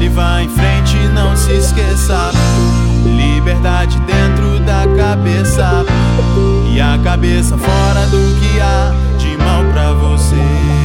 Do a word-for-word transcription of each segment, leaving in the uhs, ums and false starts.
Olhe, vá em frente, não se esqueça. Liberdade dentro da cabeça e a cabeça fora do que há de mal pra você.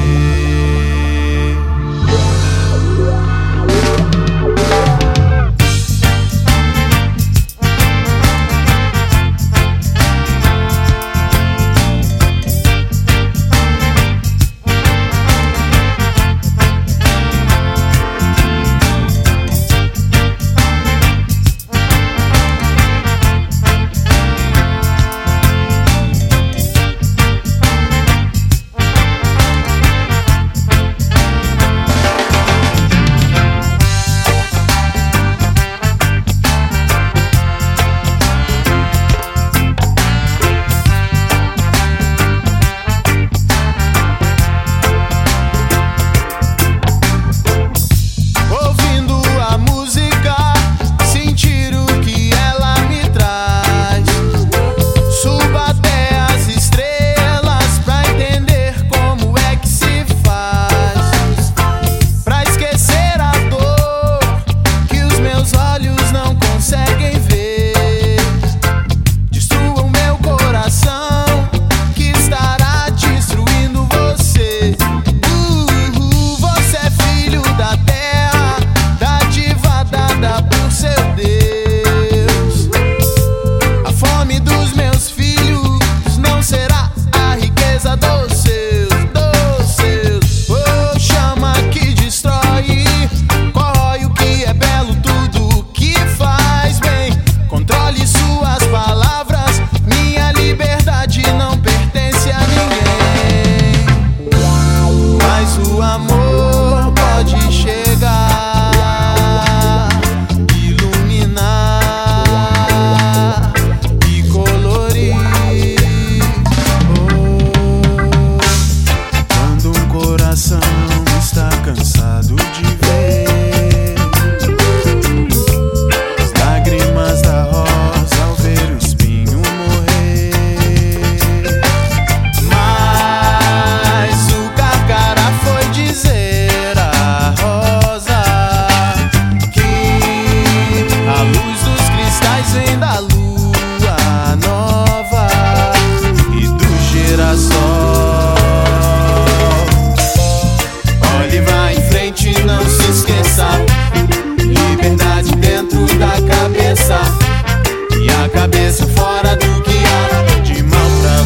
Cabeça fora do que há de mal pra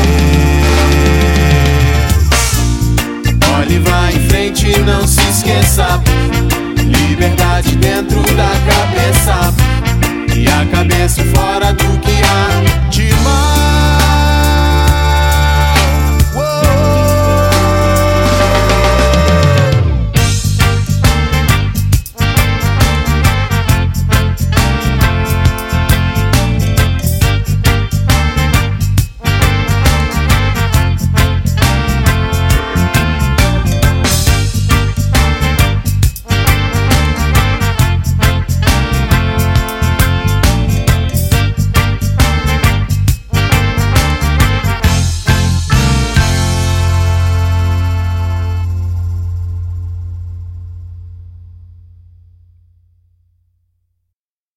você. Olhe, vá em frente, não se esqueça. Liberdade dentro da cabeça e a cabeça fora do que há de mal.